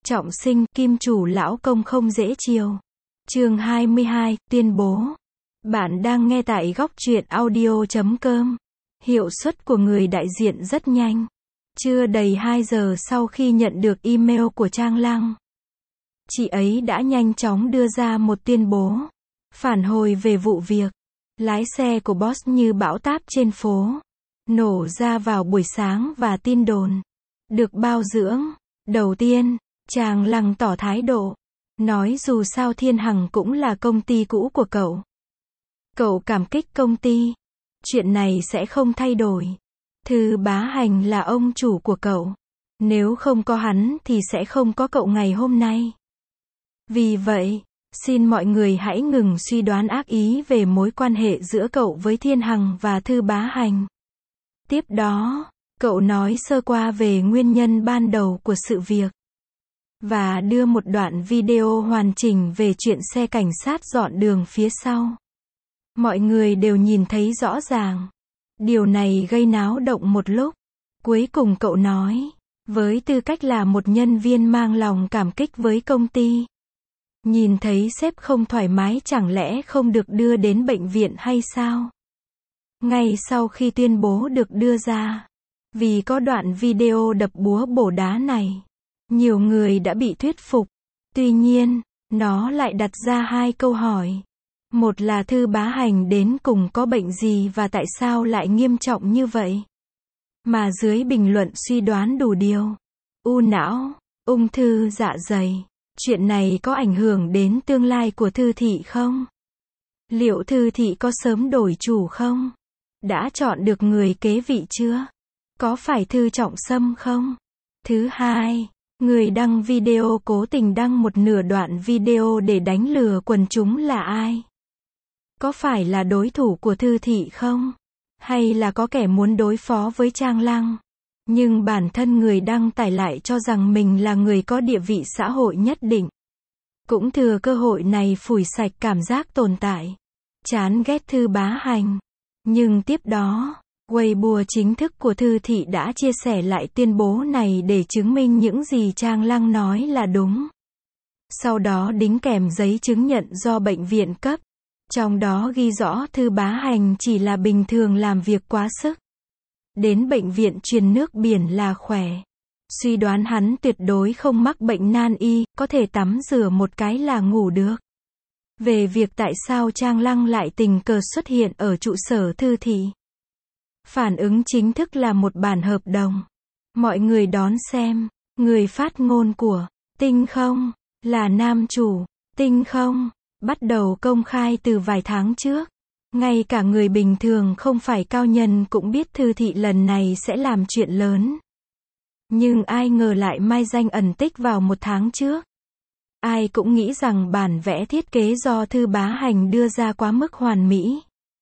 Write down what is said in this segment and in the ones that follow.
Trọng sinh, kim chủ lão công không dễ chiều. Chương 22, tuyên bố. Bạn đang nghe tại góc truyện audio.com. Hiệu suất của người đại diện rất nhanh. Chưa đầy 2 giờ sau khi nhận được email của Trang Lăng, chị ấy đã nhanh chóng đưa ra một tuyên bố, phản hồi về vụ việc. Lái xe của boss như bão táp trên phố, nổ ra vào buổi sáng và tin đồn được bao dưỡng. Đầu tiên, Trang Lăng tỏ thái độ, nói dù sao Thiên Hằng cũng là công ty cũ của cậu. Cậu cảm kích công ty. Chuyện này sẽ không thay đổi. Thư Bá Hành là ông chủ của cậu. Nếu không có hắn thì sẽ không có cậu ngày hôm nay. Vì vậy, xin mọi người hãy ngừng suy đoán ác ý về mối quan hệ giữa cậu với Thiên Hằng và Thư Bá Hành. Tiếp đó, cậu nói sơ qua về nguyên nhân ban đầu của sự việc và đưa một đoạn video hoàn chỉnh về chuyện xe cảnh sát dọn đường phía sau. Mọi người đều nhìn thấy rõ ràng. Điều này gây náo động một lúc. Cuối cùng cậu nói, với tư cách là một nhân viên mang lòng cảm kích với công ty, nhìn thấy sếp không thoải mái chẳng lẽ không được đưa đến bệnh viện hay sao? Ngay sau khi tuyên bố được đưa ra, vì có đoạn video đập búa bổ đá này, nhiều người đã bị thuyết phục. Tuy nhiên, nó lại đặt ra hai câu hỏi. Một là Thư Bá Hành đến cùng có bệnh gì và tại sao lại nghiêm trọng như vậy? Mà dưới bình luận suy đoán đủ điều. U não, ung thư dạ dày. Chuyện này có ảnh hưởng đến tương lai của Thư thị không? Liệu Thư thị có sớm đổi chủ không? Đã chọn được người kế vị chưa? Có phải Thư Trọng Sâm không? Thứ hai, người đăng video cố tình đăng một nửa đoạn video để đánh lừa quần chúng là ai? Có phải là đối thủ của Thư thị không? Hay là có kẻ muốn đối phó với Trang Lăng? Nhưng bản thân người đăng tải lại cho rằng mình là người có địa vị xã hội nhất định. Cũng thừa cơ hội này phủi sạch cảm giác tồn tại. Chán ghét Thư Bá Hành. Nhưng tiếp đó, Weibo chính thức của Thư thị đã chia sẻ lại tuyên bố này để chứng minh những gì Trang Lăng nói là đúng. Sau đó đính kèm giấy chứng nhận do bệnh viện cấp. Trong đó ghi rõ Thư Bá Hành chỉ là bình thường làm việc quá sức. Đến bệnh viện truyền nước biển là khỏe. Suy đoán hắn tuyệt đối không mắc bệnh nan y, có thể tắm rửa một cái là ngủ được. Về việc tại sao Trang Lăng lại tình cờ xuất hiện ở trụ sở Thư thị, phản ứng chính thức là một bản hợp đồng. Mọi người đón xem. Người phát ngôn của Tinh Không là nam chủ Tinh Không bắt đầu công khai từ vài tháng trước. Ngay cả người bình thường không phải cao nhân cũng biết Thư thị lần này sẽ làm chuyện lớn. Nhưng ai ngờ lại mai danh ẩn tích vào một tháng trước. Ai cũng nghĩ rằng bản vẽ thiết kế do Thư Bá Hành đưa ra quá mức hoàn mỹ.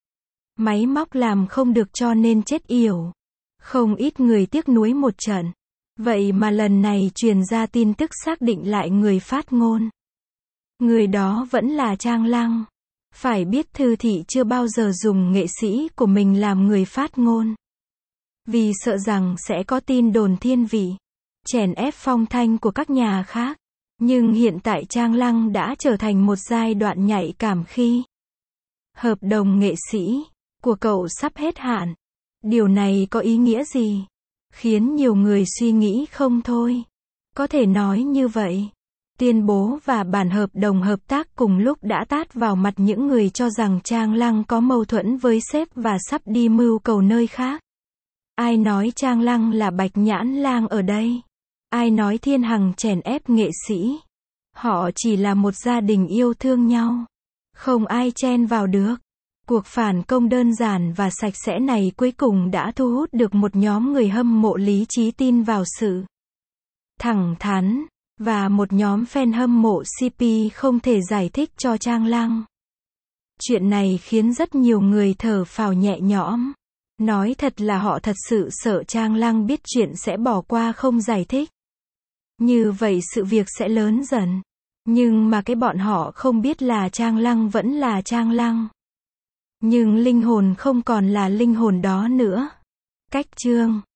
Máy móc làm không được cho nên chết yểu. Không ít người tiếc nuối một trận. Vậy mà lần này truyền ra tin tức xác định lại người phát ngôn. Người đó vẫn là Trang Lăng. Phải biết Thư thị chưa bao giờ dùng nghệ sĩ của mình làm người phát ngôn. Vì sợ rằng sẽ có tin đồn thiên vị, chèn ép phong thanh của các nhà khác. Nhưng hiện tại Trang Lăng đã trở thành một giai đoạn nhạy cảm khi hợp đồng nghệ sĩ của cậu sắp hết hạn. Điều này có ý nghĩa gì? Khiến nhiều người suy nghĩ không thôi. Có thể nói như vậy. Tuyên bố và bản hợp đồng hợp tác cùng lúc đã tát vào mặt những người cho rằng Trang Lăng có mâu thuẫn với sếp và sắp đi mưu cầu nơi khác. Ai nói Trang Lăng là Bạch Nhãn Lang ở đây? Ai nói Thiên Hằng chèn ép nghệ sĩ? Họ chỉ là một gia đình yêu thương nhau. Không ai chen vào được. Cuộc phản công đơn giản và sạch sẽ này cuối cùng đã thu hút được một nhóm người hâm mộ lý trí tin vào sự thẳng thắn, và một nhóm fan hâm mộ CP không thể giải thích cho Trang Lăng. Chuyện này khiến rất nhiều người thở phào nhẹ nhõm. Nói thật là họ thật sự sợ Trang Lăng biết chuyện sẽ bỏ qua không giải thích. Như vậy sự việc sẽ lớn dần. Nhưng mà cái bọn họ không biết là Trang Lăng vẫn là Trang Lăng. Nhưng linh hồn không còn là linh hồn đó nữa. Cách chương